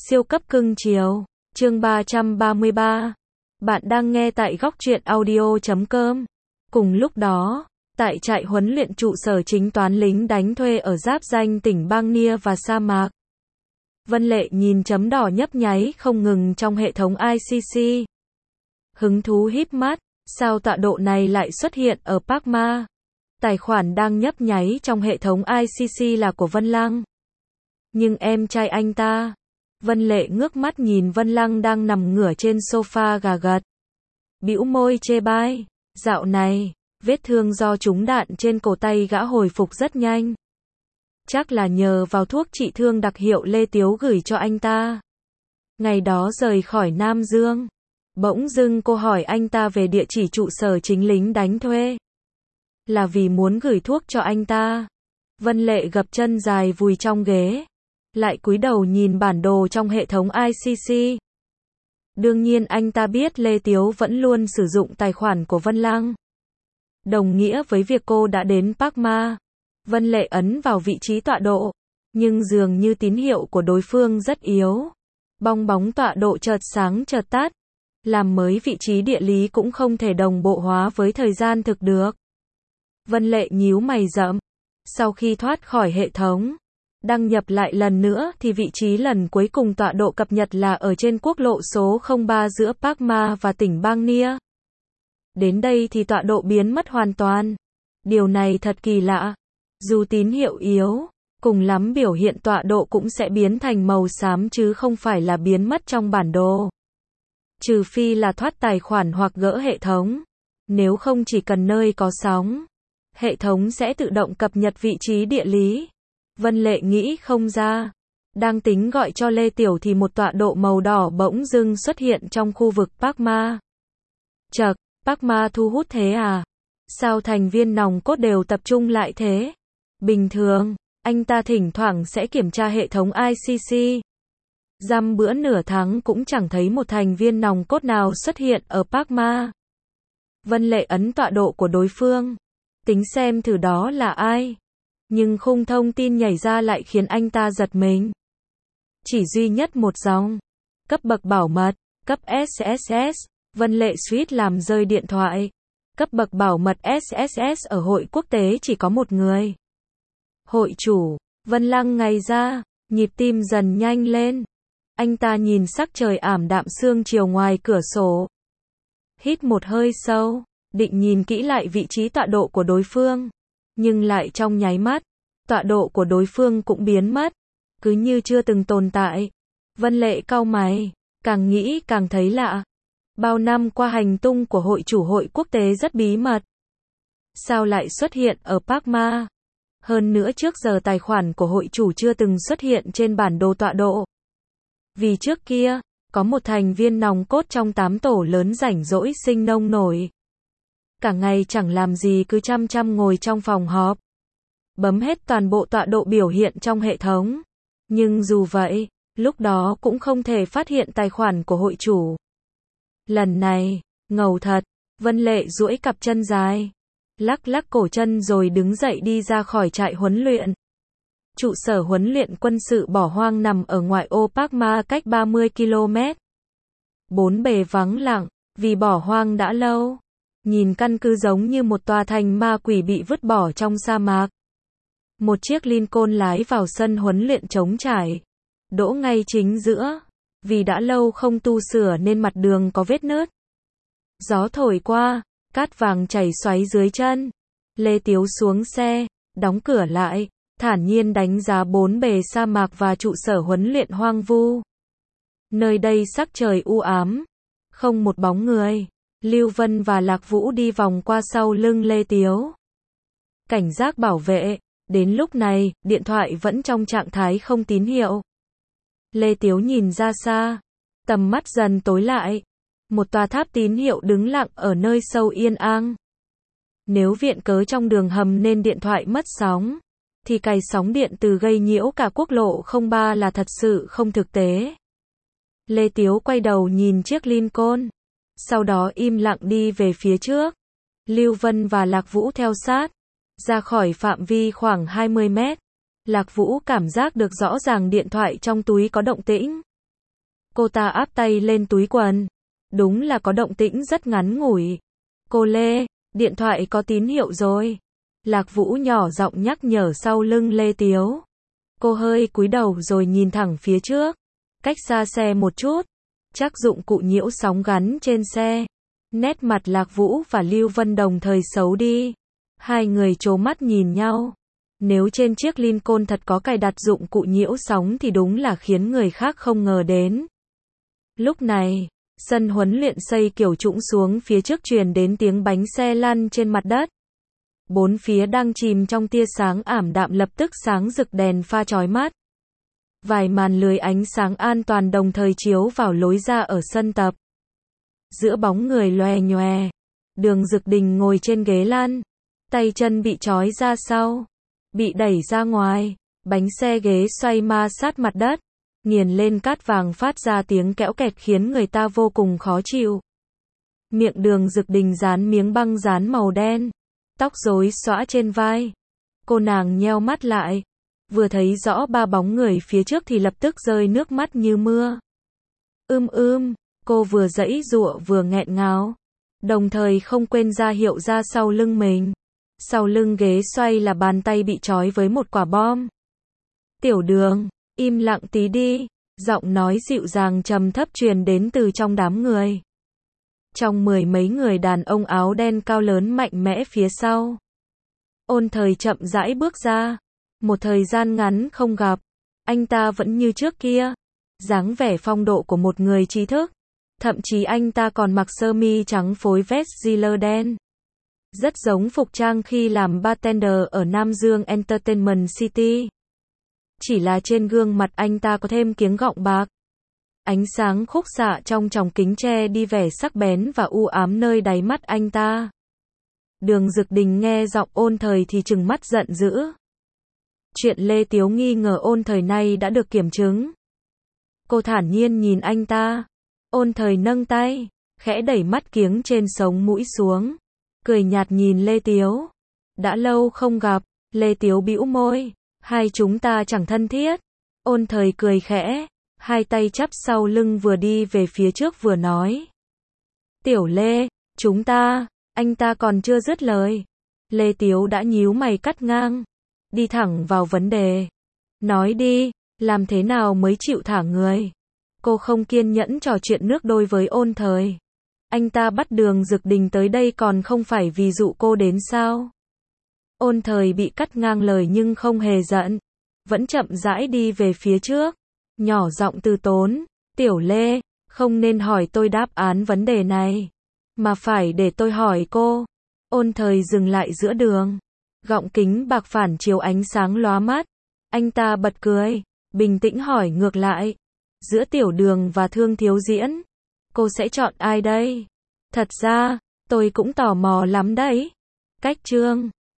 Siêu cấp cưng chiều, chương 333. Bạn đang nghe tại góc truyện audio.com. Cùng lúc đó, tại trại huấn luyện trụ sở chính toán lính đánh thuê ở giáp ranh tỉnh Bang Nia và sa mạc. Vân Lệ nhìn chấm đỏ nhấp nháy không ngừng trong hệ thống ICC. Hứng thú híp mắt, sao tọa độ này lại xuất hiện ở Park Ma? Tài khoản đang nhấp nháy trong hệ thống ICC là của Vân Lăng. Nhưng em trai anh ta. Vân Lệ ngước mắt nhìn Vân Lăng đang nằm ngửa trên sofa gà gật. Bĩu môi chê bai, dạo này, vết thương do trúng đạn trên cổ tay gã hồi phục rất nhanh. Chắc là nhờ vào thuốc trị thương đặc hiệu Lê Tiếu gửi cho anh ta. Ngày đó rời khỏi Nam Dương, bỗng dưng cô hỏi anh ta về địa chỉ trụ sở chính lính đánh thuê. Là vì muốn gửi thuốc cho anh ta. Vân Lệ gập chân dài vùi trong ghế, lại cúi đầu nhìn bản đồ trong hệ thống ICC. Đương nhiên anh ta biết Lê Tiếu vẫn luôn sử dụng tài khoản của Vân Lăng. Đồng nghĩa với việc cô đã đến Park Ma. Vân Lệ ấn vào vị trí tọa độ, nhưng dường như tín hiệu của đối phương rất yếu. Bong bóng tọa độ chợt sáng chợt tắt. Làm mới vị trí địa lý cũng không thể đồng bộ hóa với thời gian thực được. Vân Lệ nhíu mày rậm. Sau khi thoát khỏi hệ thống, đăng nhập lại lần nữa thì vị trí lần cuối cùng tọa độ cập nhật là ở trên quốc lộ số 03 giữa Park Ma và tỉnh Bang Nia. Đến đây thì tọa độ biến mất hoàn toàn. Điều này thật kỳ lạ. Dù tín hiệu yếu, cùng lắm biểu hiện tọa độ cũng sẽ biến thành màu xám chứ không phải là biến mất trong bản đồ. Trừ phi là thoát tài khoản hoặc gỡ hệ thống. Nếu không chỉ cần nơi có sóng, hệ thống sẽ tự động cập nhật vị trí địa lý. Vân Lệ nghĩ không ra. Đang tính gọi cho Lê Tiểu thì một tọa độ màu đỏ bỗng dưng xuất hiện trong khu vực Park Ma. Chậc, Park Ma thu hút thế à? Sao thành viên nòng cốt đều tập trung lại thế? Bình thường, anh ta thỉnh thoảng sẽ kiểm tra hệ thống ICC. Dăm bữa nửa tháng cũng chẳng thấy một thành viên nòng cốt nào xuất hiện ở Park Ma. Vân Lệ ấn tọa độ của đối phương, tính xem thử đó là ai. Nhưng khung thông tin nhảy ra lại khiến anh ta giật mình. Chỉ duy nhất một dòng. Cấp bậc bảo mật, cấp SSS. Vân Lệ suýt làm rơi điện thoại. Cấp bậc bảo mật SSS ở hội quốc tế chỉ có một người. Hội chủ, Vân Lăng ngay ra, nhịp tim dần nhanh lên. Anh ta nhìn sắc trời ảm đạm sương chiều ngoài cửa sổ. Hít một hơi sâu, định nhìn kỹ lại vị trí tọa độ của đối phương. Nhưng lại trong nháy mắt, tọa độ của đối phương cũng biến mất, cứ như chưa từng tồn tại. Vân Lệ cau mày, càng nghĩ càng thấy lạ. Bao năm qua hành tung của hội chủ hội quốc tế rất bí mật. Sao lại xuất hiện ở Park Ma? Hơn nữa trước giờ tài khoản của hội chủ chưa từng xuất hiện trên bản đồ tọa độ. Vì trước kia, có một thành viên nòng cốt trong 8 tổ lớn rảnh rỗi sinh nông nổi. Cả ngày chẳng làm gì cứ chăm chăm ngồi trong phòng họp. Bấm hết toàn bộ tọa độ biểu hiện trong hệ thống. Nhưng dù vậy, lúc đó cũng không thể phát hiện tài khoản của hội chủ. Lần này, ngầu thật, Vân Lệ duỗi cặp chân dài. Lắc lắc cổ chân rồi đứng dậy đi ra khỏi trại huấn luyện. Trụ sở huấn luyện quân sự bỏ hoang nằm ở ngoại ô Park Ma cách 30 km. Bốn bề vắng lặng, vì bỏ hoang đã lâu. Nhìn căn cứ giống như một tòa thành ma quỷ bị vứt bỏ trong sa mạc. Một chiếc Lincoln lái vào sân huấn luyện trống trải. Đỗ ngay chính giữa. Vì đã lâu không tu sửa nên mặt đường có vết nứt. Gió thổi qua, cát vàng chảy xoáy dưới chân. Lê Tiếu xuống xe, đóng cửa lại, thản nhiên đánh giá bốn bề sa mạc và trụ sở huấn luyện hoang vu. Nơi đây sắc trời u ám, không một bóng người. Lưu Vân và Lạc Vũ đi vòng qua sau lưng Lê Tiếu. Cảnh giác bảo vệ, đến lúc này, điện thoại vẫn trong trạng thái không tín hiệu. Lê Tiếu nhìn ra xa, tầm mắt dần tối lại. Một tòa tháp tín hiệu đứng lặng ở nơi sâu yên ang. Nếu viện cớ trong đường hầm nên điện thoại mất sóng, thì cày sóng điện từ gây nhiễu cả quốc lộ 03 là thật sự không thực tế. Lê Tiếu quay đầu nhìn chiếc Lincoln. Sau đó im lặng đi về phía trước. Lưu Vân và Lạc Vũ theo sát. Ra khỏi phạm vi khoảng 20 mét. Lạc Vũ cảm giác được rõ ràng điện thoại trong túi có động tĩnh. Cô ta áp tay lên túi quần. Đúng là có động tĩnh rất ngắn ngủi. Cô Lê, điện thoại có tín hiệu rồi. Lạc Vũ nhỏ giọng nhắc nhở sau lưng Lê Tiếu. Cô hơi cúi đầu rồi nhìn thẳng phía trước. Cách xa xe một chút. Chắc dụng cụ nhiễu sóng gắn trên xe. Nét mặt Lạc Vũ và Lưu Vân đồng thời xấu đi. Hai người trố mắt nhìn nhau. Nếu trên chiếc Lincoln thật có cài đặt dụng cụ nhiễu sóng thì đúng là khiến người khác không ngờ đến. Lúc này, sân huấn luyện xây kiểu trũng xuống phía trước truyền đến tiếng bánh xe lăn trên mặt đất. Bốn phía đang chìm trong tia sáng ảm đạm lập tức sáng rực đèn pha chói mắt. Vài màn lưới ánh sáng an toàn đồng thời chiếu vào lối ra ở sân tập. Giữa bóng người loè nhoè, Đường Dực Đình ngồi trên ghế lăn, tay chân bị trói ra sau, bị đẩy ra ngoài, bánh xe ghế xoay ma sát mặt đất, nghiền lên cát vàng phát ra tiếng kẽo kẹt khiến người ta vô cùng khó chịu. Miệng Đường Dực Đình dán miếng băng dán màu đen, tóc rối xõa trên vai. Cô nàng nheo mắt lại, vừa thấy rõ ba bóng người phía trước thì lập tức rơi nước mắt như mưa. Cô vừa giãy giụa vừa nghẹn ngào, đồng thời không quên ra hiệu ra sau lưng mình. Sau lưng ghế xoay là bàn tay bị trói với một quả bom. Tiểu Đường, im lặng tí đi, giọng nói dịu dàng trầm thấp truyền đến từ trong đám người. Trong mười mấy người đàn ông áo đen cao lớn mạnh mẽ phía sau. Ôn Thời chậm rãi bước ra. Một thời gian ngắn không gặp, anh ta vẫn như trước kia, dáng vẻ phong độ của một người trí thức. Thậm chí anh ta còn mặc sơ mi trắng phối vest Giller đen. Rất giống phục trang khi làm bartender ở Nam Dương Entertainment City. Chỉ là trên gương mặt anh ta có thêm kiếng gọng bạc. Ánh sáng khúc xạ trong tròng kính che đi vẻ sắc bén và u ám nơi đáy mắt anh ta. Đường Dực Đình nghe giọng Ôn Thời thì trừng mắt giận dữ. Chuyện Lê Tiếu nghi ngờ Ôn Thời nay đã được kiểm chứng. Cô thản nhiên nhìn anh ta. Ôn Thời nâng tay, khẽ đẩy mắt kiếng trên sống mũi xuống, cười nhạt nhìn Lê Tiếu. Đã lâu không gặp, Lê Tiếu bĩu môi, hai chúng ta chẳng thân thiết. Ôn Thời cười khẽ, hai tay chắp sau lưng vừa đi về phía trước vừa nói. Tiểu Lê, chúng ta, anh ta còn chưa dứt lời. Lê Tiếu đã nhíu mày cắt ngang, đi thẳng vào vấn đề. Nói đi, làm thế nào mới chịu thả người? Cô không kiên nhẫn trò chuyện nước đôi với Ôn Thời. Anh ta bắt Đường Dực Đình tới đây còn không phải vì dụ cô đến sao? Ôn Thời bị cắt ngang lời nhưng không hề giận, vẫn chậm rãi đi về phía trước, nhỏ giọng từ tốn. Tiểu Lê, không nên hỏi tôi đáp án vấn đề này, mà phải để tôi hỏi cô. Ôn Thời dừng lại giữa đường, gọng kính bạc phản chiếu ánh sáng lóa mắt. Anh ta bật cười, bình tĩnh hỏi ngược lại. Giữa Tiểu Đường và Thương Thiếu Diễn, cô sẽ chọn ai đây? Thật ra, tôi cũng tò mò lắm đấy. Cách chương